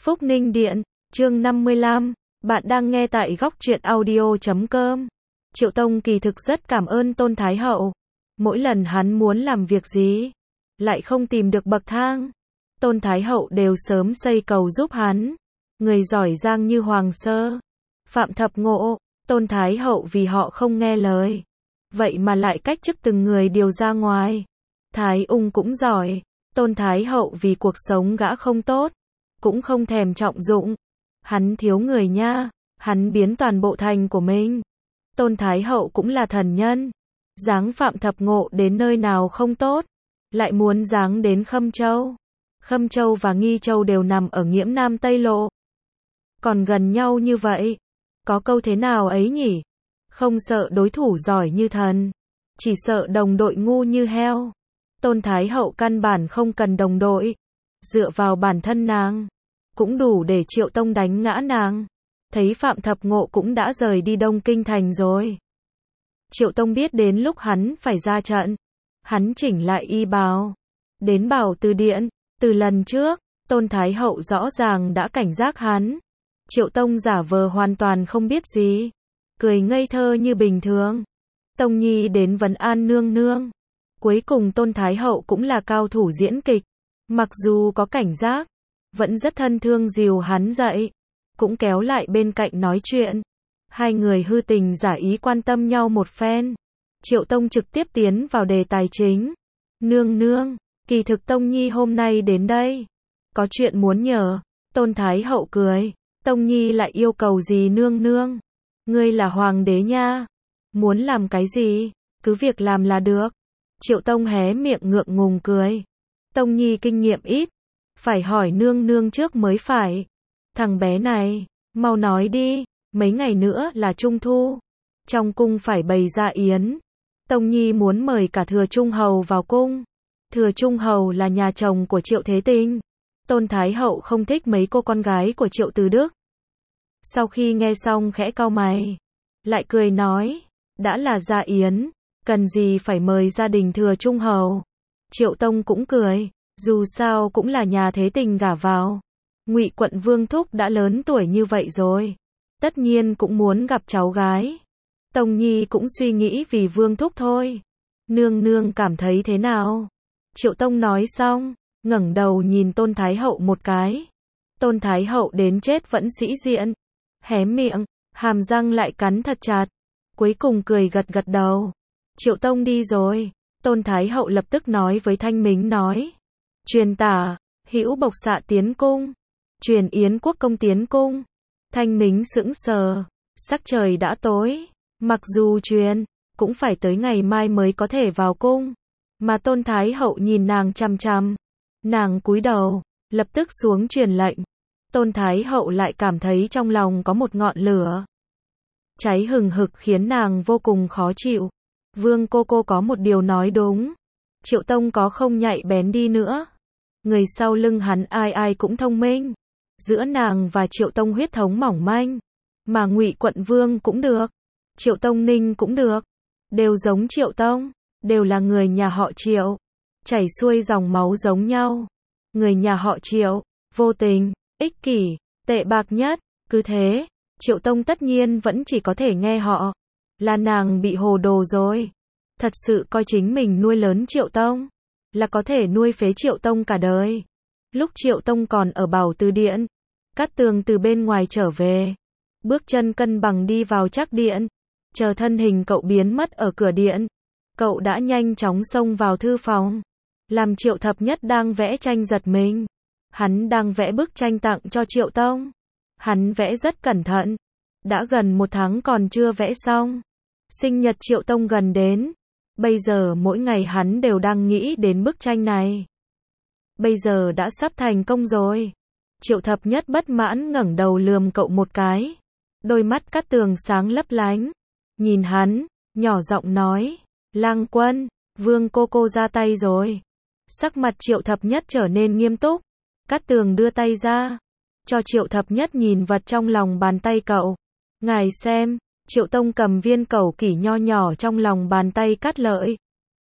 Phúc Ninh Điện, chương 55, bạn đang nghe tại góc truyện audio.com. Triệu Tông kỳ thực rất cảm ơn Tôn Thái Hậu. Mỗi lần hắn muốn làm việc gì, lại không tìm được bậc thang, Tôn Thái Hậu đều sớm xây cầu giúp hắn. Người giỏi giang như Hoàng Sơ, Phạm Thập Ngộ, Tôn Thái Hậu vì họ không nghe lời, vậy mà lại cách chức từng người điều ra ngoài. Thái Ung cũng giỏi, Tôn Thái Hậu vì cuộc sống gã không tốt, cũng không thèm trọng dụng. Hắn thiếu người nha, hắn biến toàn bộ thành của mình. Tôn Thái Hậu cũng là thần nhân, giáng Phạm Thập Ngộ đến nơi nào không tốt, lại muốn giáng đến Khâm Châu. Khâm Châu và Nghi Châu đều nằm ở nghiễm Nam Tây Lộ, còn gần nhau như vậy. Có câu thế nào ấy nhỉ? Không sợ đối thủ giỏi như thần, chỉ sợ đồng đội ngu như heo. Tôn Thái Hậu căn bản không cần đồng đội, dựa vào bản thân nàng cũng đủ để Triệu Tông đánh ngã nàng. Thấy Phạm Thập Ngộ cũng đã rời đi Đông Kinh thành rồi, Triệu Tông biết đến lúc hắn phải ra trận. Hắn chỉnh lại y bào, đến bảo từ điện. Từ lần trước, Tôn Thái Hậu rõ ràng đã cảnh giác hắn. Triệu Tông giả vờ hoàn toàn không biết gì, cười ngây thơ như bình thường. Tông Nhi đến vấn an nương nương. Cuối cùng Tôn Thái Hậu cũng là cao thủ diễn kịch, mặc dù có cảnh giác, vẫn rất thân thương dìu hắn dậy, cũng kéo lại bên cạnh nói chuyện. Hai người hư tình giả ý quan tâm nhau một phen. Triệu Tông trực tiếp tiến vào đề tài chính. Nương nương, kỳ thực Tông Nhi hôm nay đến đây, có chuyện muốn nhờ. Tôn Thái Hậu cười. Tông Nhi lại yêu cầu gì nương nương? Ngươi là hoàng đế nha, muốn làm cái gì, cứ việc làm là được. Triệu Tông hé miệng ngượng ngùng cười. Tông Nhi kinh nghiệm ít, phải hỏi nương nương trước mới phải. Thằng bé này, mau nói đi, mấy ngày nữa là Trung Thu, trong cung phải bày ra yến. Tông Nhi muốn mời cả Thừa Trung Hầu vào cung. Thừa Trung Hầu là nhà chồng của Triệu Thế Tinh. Tôn Thái Hậu không thích mấy cô con gái của Triệu Từ Đức. Sau khi nghe xong khẽ cau mày, lại cười nói, đã là gia yến, cần gì phải mời gia đình Thừa Trung Hầu. Triệu Tông cũng cười, dù sao cũng là nhà Thế Tình gả vào. Ngụy Quận Vương thúc đã lớn tuổi như vậy rồi, tất nhiên cũng muốn gặp cháu gái. Tông Nhi cũng suy nghĩ vì Vương thúc thôi. Nương nương cảm thấy thế nào? Triệu Tông nói xong, ngẩng đầu nhìn Tôn Thái Hậu một cái. Tôn Thái Hậu đến chết vẫn sĩ diện, hé miệng, hàm răng lại cắn thật chặt, cuối cùng cười gật gật đầu. Triệu Tông đi rồi, Tôn Thái Hậu lập tức nói với Thanh Mính nói, truyền tả, Hữu Bộc Xạ tiến cung, truyền Yến Quốc công tiến cung. Thanh Mính sững sờ, sắc trời đã tối, mặc dù truyền, cũng phải tới ngày mai mới có thể vào cung. Mà Tôn Thái Hậu nhìn nàng chằm chằm, nàng cúi đầu, lập tức xuống truyền lệnh. Tôn Thái Hậu lại cảm thấy trong lòng có một ngọn lửa cháy hừng hực khiến nàng vô cùng khó chịu. Vương cô có một điều nói đúng. Triệu Tông có không nhạy bén đi nữa, người sau lưng hắn ai ai cũng thông minh. Giữa nàng và Triệu Tông huyết thống mỏng manh, mà Ngụy Quận Vương cũng được, Triệu Tông Ninh cũng được, đều giống Triệu Tông, đều là người nhà họ Triệu, chảy xuôi dòng máu giống nhau. Người nhà họ Triệu, vô tình, ích kỷ, tệ bạc nhất. Cứ thế, Triệu Tông tất nhiên vẫn chỉ có thể nghe họ. Là nàng bị hồ đồ rồi, thật sự coi chính mình nuôi lớn Triệu Tông, là có thể nuôi phế Triệu Tông cả đời. Lúc Triệu Tông còn ở Bảo Từ Điện, Cát Tường từ bên ngoài trở về, bước chân cân bằng đi vào Trác Điện. Chờ thân hình cậu biến mất ở cửa điện, cậu đã nhanh chóng xông vào thư phòng, làm Triệu Thập Nhất đang vẽ tranh giật mình. Hắn đang vẽ bức tranh tặng cho Triệu Tông. Hắn vẽ rất cẩn thận, đã gần 1 tháng còn chưa vẽ xong. Sinh nhật Triệu Tông gần đến, bây giờ mỗi ngày hắn đều đang nghĩ đến bức tranh này. Bây giờ đã sắp thành công rồi. Triệu Thập Nhất bất mãn ngẩng đầu lườm cậu một cái. Đôi mắt Cát Tường sáng lấp lánh, nhìn hắn, nhỏ giọng nói, Lang Quân, Vương cô ra tay rồi. Sắc mặt Triệu Thập Nhất trở nên nghiêm túc. Cát Tường đưa tay ra, cho Triệu Thập Nhất nhìn vật trong lòng bàn tay cậu. Ngài xem. Triệu Tông cầm viên cẩu kỷ nho nhỏ trong lòng bàn tay Cát Lợi.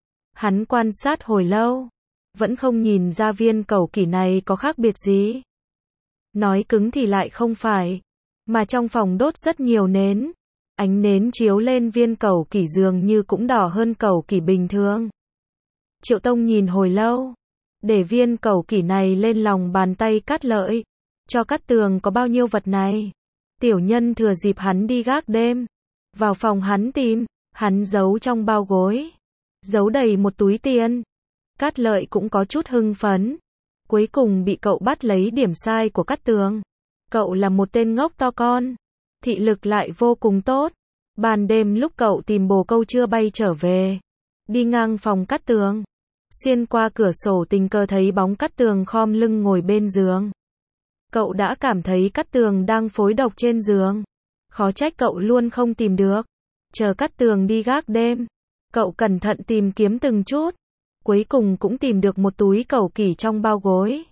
Hắn quan sát hồi lâu, vẫn không nhìn ra viên cẩu kỷ này có khác biệt gì. Nói cứng thì lại không phải. Mà trong phòng đốt rất nhiều nến. Ánh nến chiếu lên viên cẩu kỷ dường như cũng đỏ hơn cẩu kỷ bình thường. Triệu Tông nhìn hồi lâu. Để viên cẩu kỷ này lên lòng bàn tay Cát Lợi. Cho Cát Tường có bao nhiêu vật này. Tiểu nhân thừa dịp hắn đi gác đêm. Vào phòng hắn tìm. Hắn giấu trong bao gối. Giấu đầy một túi tiền. Cát Lợi cũng có chút hưng phấn. Cuối cùng bị cậu bắt lấy điểm sai của Cát Tường. Cậu là một tên ngốc to con. Thị lực lại vô cùng tốt. Ban đêm lúc cậu tìm bồ câu chưa bay trở về. Đi ngang phòng Cát Tường. Xuyên qua cửa sổ tình cờ thấy bóng Cát Tường khom lưng ngồi bên giường. Cậu đã cảm thấy Cát Tường đang phối độc trên giường. Khó trách cậu luôn không tìm được. Chờ Cát Tường đi gác đêm. Cậu cẩn thận tìm kiếm từng chút. Cuối cùng cũng tìm được một túi cẩu kỷ trong bao gối.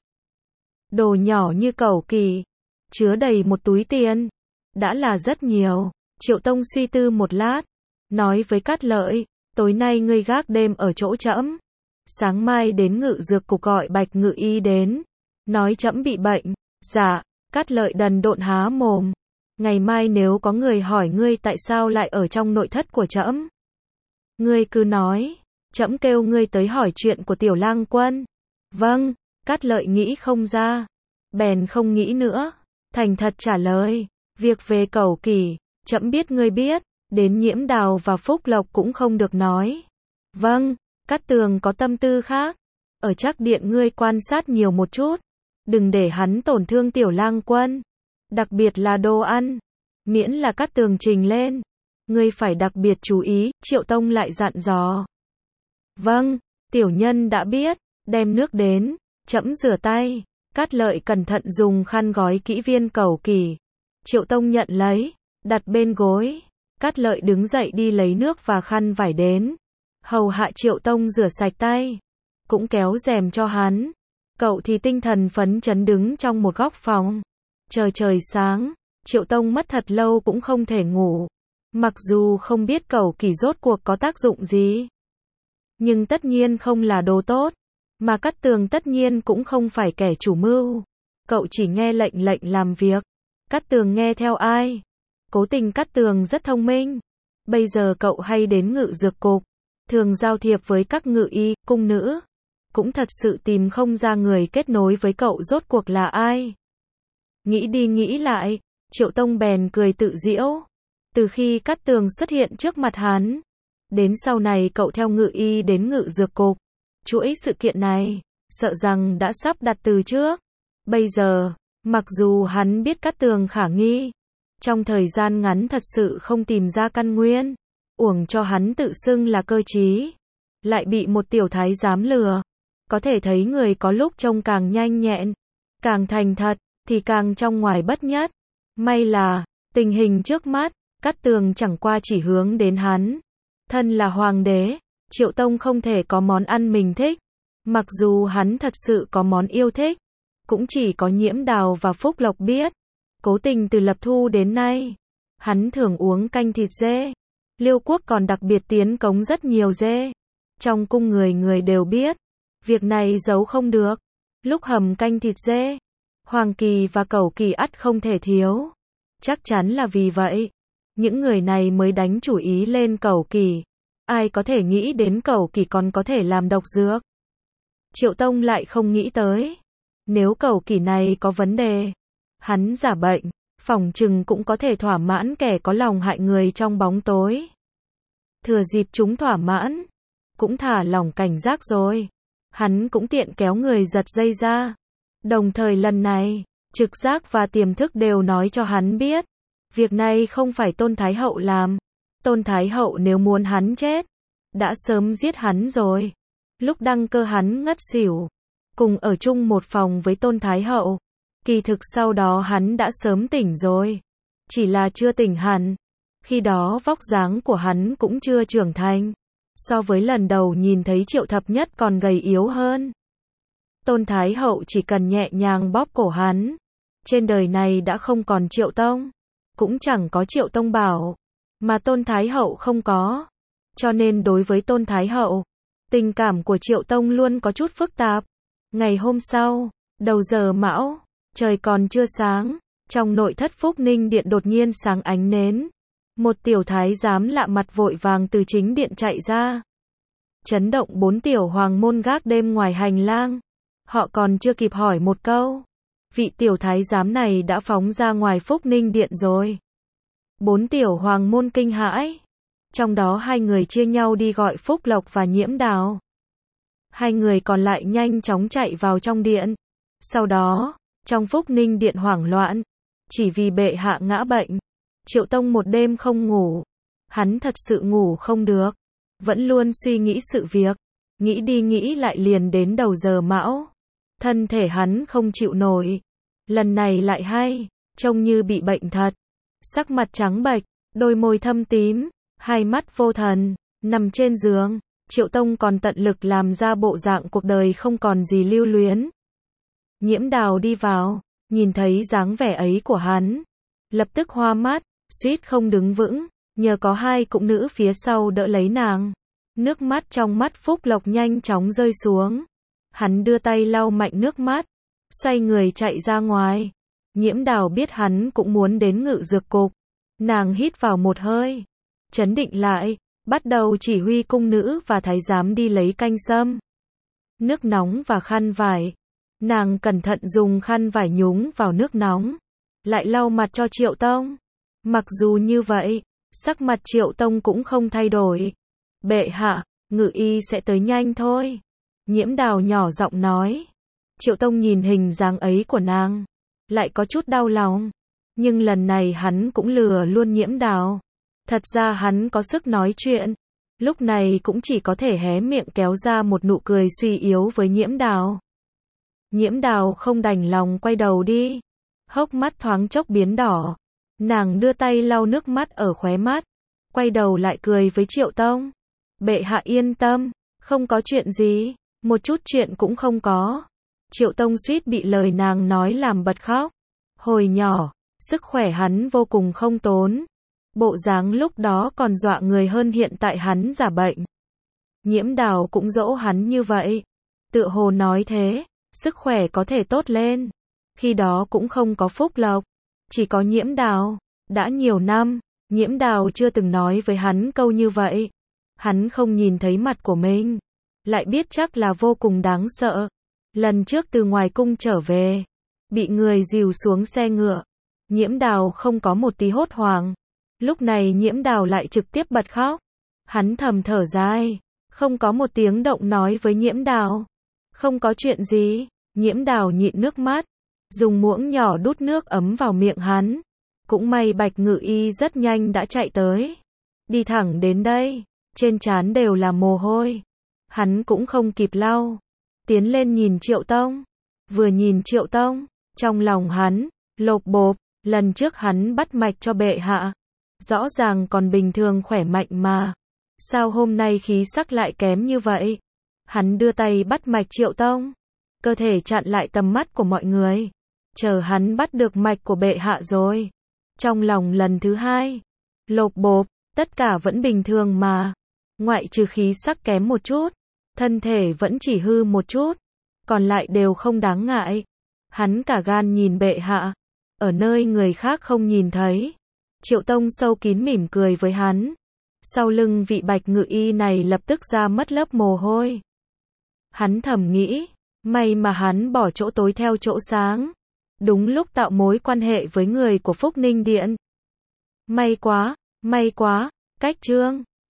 Đồ nhỏ như cẩu kỷ. Chứa đầy một túi tiền. Đã là rất nhiều. Triệu Tông suy tư một lát. Nói với Cát Lợi. Tối nay ngươi gác đêm ở chỗ trẫm. Sáng mai đến ngự dược cục gọi Bạch ngự y đến. Nói trẫm bị bệnh. Dạ. Cát Lợi đần độn há mồm. Ngày mai nếu có người hỏi ngươi tại sao lại ở trong nội thất của trẫm. Ngươi cứ nói. Trẫm kêu ngươi tới hỏi chuyện của Tiểu Lang Quân. Vâng. Cát Lợi nghĩ không ra. Bèn không nghĩ nữa. Thành thật trả lời. Việc về cẩu kỷ. Trẫm biết ngươi biết. Đến Nhiễm Đào và Phúc Lộc cũng không được nói. Vâng. Cát Tường có tâm tư khác. Ở Trác Điện ngươi quan sát nhiều một chút. Đừng để hắn tổn thương Tiểu Lang Quân. Đặc biệt là đồ ăn. Miễn là Cát Tường trình lên. Ngươi phải đặc biệt chú ý. Triệu Tông lại dặn dò. Vâng. Tiểu nhân đã biết. Đem nước đến. Trẫm rửa tay. Cát Lợi cẩn thận dùng khăn gói kỹ viên cẩu kỷ. Triệu Tông nhận lấy. Đặt bên gối. Cát Lợi đứng dậy đi lấy nước và khăn vải đến. Hầu hạ Triệu Tông rửa sạch tay. Cũng kéo rèm cho hắn. Cậu thì tinh thần phấn chấn đứng trong một góc phòng. Chờ trời sáng. Triệu Tông mất thật lâu cũng không thể ngủ. Mặc dù không biết cẩu kỷ rốt cuộc có tác dụng gì. Nhưng tất nhiên không là đồ tốt. Mà Cát Tường tất nhiên cũng không phải kẻ chủ mưu. Cậu chỉ nghe lệnh làm việc. Cát Tường nghe theo ai? Cố Tình Cát Tường rất thông minh. Bây giờ cậu hay đến ngự dược cục. Thường giao thiệp với các ngự y, cung nữ. Cũng thật sự tìm không ra người kết nối với cậu rốt cuộc là ai. Nghĩ đi nghĩ lại. Triệu Tông bèn cười tự giễu. Từ khi Cát Tường xuất hiện trước mặt hắn. Đến sau này cậu theo ngự y đến ngự dược cục. Chuỗi sự kiện này, sợ rằng đã sắp đặt từ trước. Bây giờ, mặc dù hắn biết Cát Tường khả nghi, trong thời gian ngắn thật sự không tìm ra căn nguyên, uổng cho hắn tự xưng là cơ trí, lại bị một tiểu thái giám lừa. Có thể thấy người có lúc trông càng nhanh nhẹn, càng thành thật, thì càng trong ngoài bất nhất. May là, tình hình trước mắt, Cát Tường chẳng qua chỉ hướng đến hắn. Thân là hoàng đế, Triệu Tông không thể có món ăn mình thích. Mặc dù hắn thật sự có món yêu thích, cũng chỉ có Nhiễm Đào và Phúc Lộc biết. Cố Tình từ lập thu đến nay, hắn thường uống canh thịt dê. Liêu Quốc còn đặc biệt tiến cống rất nhiều dê. Trong cung người người đều biết. Việc này giấu không được. Lúc hầm canh thịt dê, Hoàng Kỳ và Cẩu Kỳ ắt không thể thiếu. Chắc chắn là vì vậy, những người này mới đánh chủ ý lên Cẩu Kỳ. Ai có thể nghĩ đến Cẩu Kỳ còn có thể làm độc dược. Triệu Tông lại không nghĩ tới. Nếu Cẩu Kỳ này có vấn đề, hắn giả bệnh, phỏng chừng cũng có thể thỏa mãn kẻ có lòng hại người trong bóng tối. Thừa dịp chúng thỏa mãn, cũng thả lỏng cảnh giác rồi. Hắn cũng tiện kéo người giật dây ra. Đồng thời lần này, trực giác và tiềm thức đều nói cho hắn biết. Việc này không phải Tôn Thái Hậu làm. Tôn Thái Hậu nếu muốn hắn chết, đã sớm giết hắn rồi. Lúc đăng cơ hắn ngất xỉu, cùng ở chung một phòng với Tôn Thái Hậu. Kỳ thực sau đó hắn đã sớm tỉnh rồi. Chỉ là chưa tỉnh hẳn. Khi đó vóc dáng của hắn cũng chưa trưởng thành. So với lần đầu nhìn thấy Triệu Thập Nhất còn gầy yếu hơn. Tôn Thái Hậu chỉ cần nhẹ nhàng bóp cổ hắn. Trên đời này đã không còn Triệu Tông. Cũng chẳng có Triệu Tông Bảo. Mà Tôn Thái Hậu không có. Cho nên đối với Tôn Thái Hậu, tình cảm của Triệu Tông luôn có chút phức tạp. Ngày hôm sau, đầu giờ mão, Trời còn chưa sáng, trong nội thất Phúc Ninh Điện đột nhiên sáng ánh nến. Một tiểu thái giám lạ mặt vội vàng từ chính điện chạy ra. Chấn động 4 tiểu hoàng môn gác đêm ngoài hành lang. Họ còn chưa kịp hỏi một câu. Vị tiểu thái giám này đã phóng ra ngoài Phúc Ninh Điện rồi. 4 tiểu hoàng môn kinh hãi. Trong đó 2 người chia nhau đi gọi Phúc Lộc và Nhiễm Đào. 2 người còn lại nhanh chóng chạy vào trong điện. Sau đó, trong Phúc Ninh Điện hoảng loạn. Chỉ vì bệ hạ ngã bệnh. Triệu Tông một đêm không ngủ. Hắn thật sự ngủ không được. Vẫn luôn suy nghĩ sự việc. Nghĩ đi nghĩ lại liền đến đầu giờ mão. Thân thể hắn không chịu nổi. Lần này lại hay. Trông như bị bệnh thật. Sắc mặt trắng bệch. Đôi môi thâm tím. Hai mắt vô thần. Nằm trên giường. Triệu Tông còn tận lực làm ra bộ dạng cuộc đời không còn gì lưu luyến. Nhiễm Đào đi vào. Nhìn thấy dáng vẻ ấy của hắn. Lập tức hoa mắt. Suýt không đứng vững. Nhờ có 2 cung nữ phía sau đỡ lấy nàng. Nước mắt trong mắt Phúc Lộc nhanh chóng rơi xuống. Hắn đưa tay lau mạnh nước mắt. Xoay người chạy ra ngoài. Nhiễm Đào biết hắn cũng muốn đến Ngự Dược Cục. Nàng hít vào một hơi. Trấn định lại. Bắt đầu chỉ huy cung nữ và thái giám đi lấy canh sâm. Nước nóng và khăn vải. Nàng cẩn thận dùng khăn vải nhúng vào nước nóng. Lại lau mặt cho Triệu Tông. Mặc dù như vậy, sắc mặt Triệu Tông cũng không thay đổi. Bệ hạ, ngự y sẽ tới nhanh thôi. Nhiễm Đào nhỏ giọng nói. Triệu Tông nhìn hình dáng ấy của nàng. Lại có chút đau lòng. Nhưng lần này hắn cũng lừa luôn Nhiễm Đào. Thật ra hắn có sức nói chuyện. Lúc này cũng chỉ có thể hé miệng kéo ra một nụ cười suy yếu với Nhiễm Đào. Nhiễm Đào không đành lòng quay đầu đi. Hốc mắt thoáng chốc biến đỏ. Nàng đưa tay lau nước mắt ở khóe mắt. Quay đầu lại cười với Triệu Tông. Bệ hạ yên tâm. Không có chuyện gì. Một chút chuyện cũng không có. Triệu Tông suýt bị lời nàng nói làm bật khóc. Hồi nhỏ, sức khỏe hắn vô cùng không tốn. Bộ dáng lúc đó còn dọa người hơn hiện tại hắn giả bệnh. Nhiễm Đào cũng dỗ hắn như vậy. Tựa hồ nói thế, sức khỏe có thể tốt lên. Khi đó cũng không có Phúc Lộc. Chỉ có Nhiễm Đào. Đã nhiều năm, Nhiễm Đào chưa từng nói với hắn câu như vậy. Hắn không nhìn thấy mặt của mình. Lại biết chắc là vô cùng đáng sợ. Lần trước từ ngoài cung trở về. Bị người dìu xuống xe ngựa. Nhiễm Đào không có một tí hốt hoảng. Lúc này Nhiễm Đào lại trực tiếp bật khóc. Hắn thầm thở dài. Không có một tiếng động nói với Nhiễm Đào. Không có chuyện gì. Nhiễm Đào nhịn nước mắt. Dùng muỗng nhỏ đút nước ấm vào miệng hắn. Cũng may Bạch Ngự Y rất nhanh đã chạy tới. Đi thẳng đến đây. Trên trán đều là mồ hôi. Hắn cũng không kịp lau. Tiến lên nhìn Triệu Tông. Vừa nhìn Triệu Tông. Trong lòng hắn, lộp bộp. Lần trước hắn bắt mạch cho bệ hạ. Rõ ràng còn bình thường khỏe mạnh mà. Sao hôm nay khí sắc lại kém như vậy? Hắn đưa tay bắt mạch Triệu Tông. Cơ thể chặn lại tầm mắt của mọi người. Chờ hắn bắt được mạch của bệ hạ rồi. Trong lòng lần thứ 2. Lộp bộp, tất cả vẫn bình thường mà. Ngoại trừ khí sắc kém một chút. Thân thể vẫn chỉ hư một chút. Còn lại đều không đáng ngại. Hắn cả gan nhìn bệ hạ. Ở nơi người khác không nhìn thấy. Triệu Tông sâu kín mỉm cười với hắn. Sau lưng vị Bạch Ngự Y này lập tức ra mất lớp mồ hôi. Hắn thầm nghĩ. May mà hắn bỏ chỗ tối theo chỗ sáng. Đúng lúc tạo mối quan hệ với người của Phúc Ninh Điện. May quá, cách chương.